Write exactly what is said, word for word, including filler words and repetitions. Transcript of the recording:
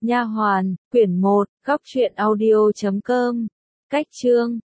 Nha hoàn, quyển một, góc truyện audio chấm com. Cách chương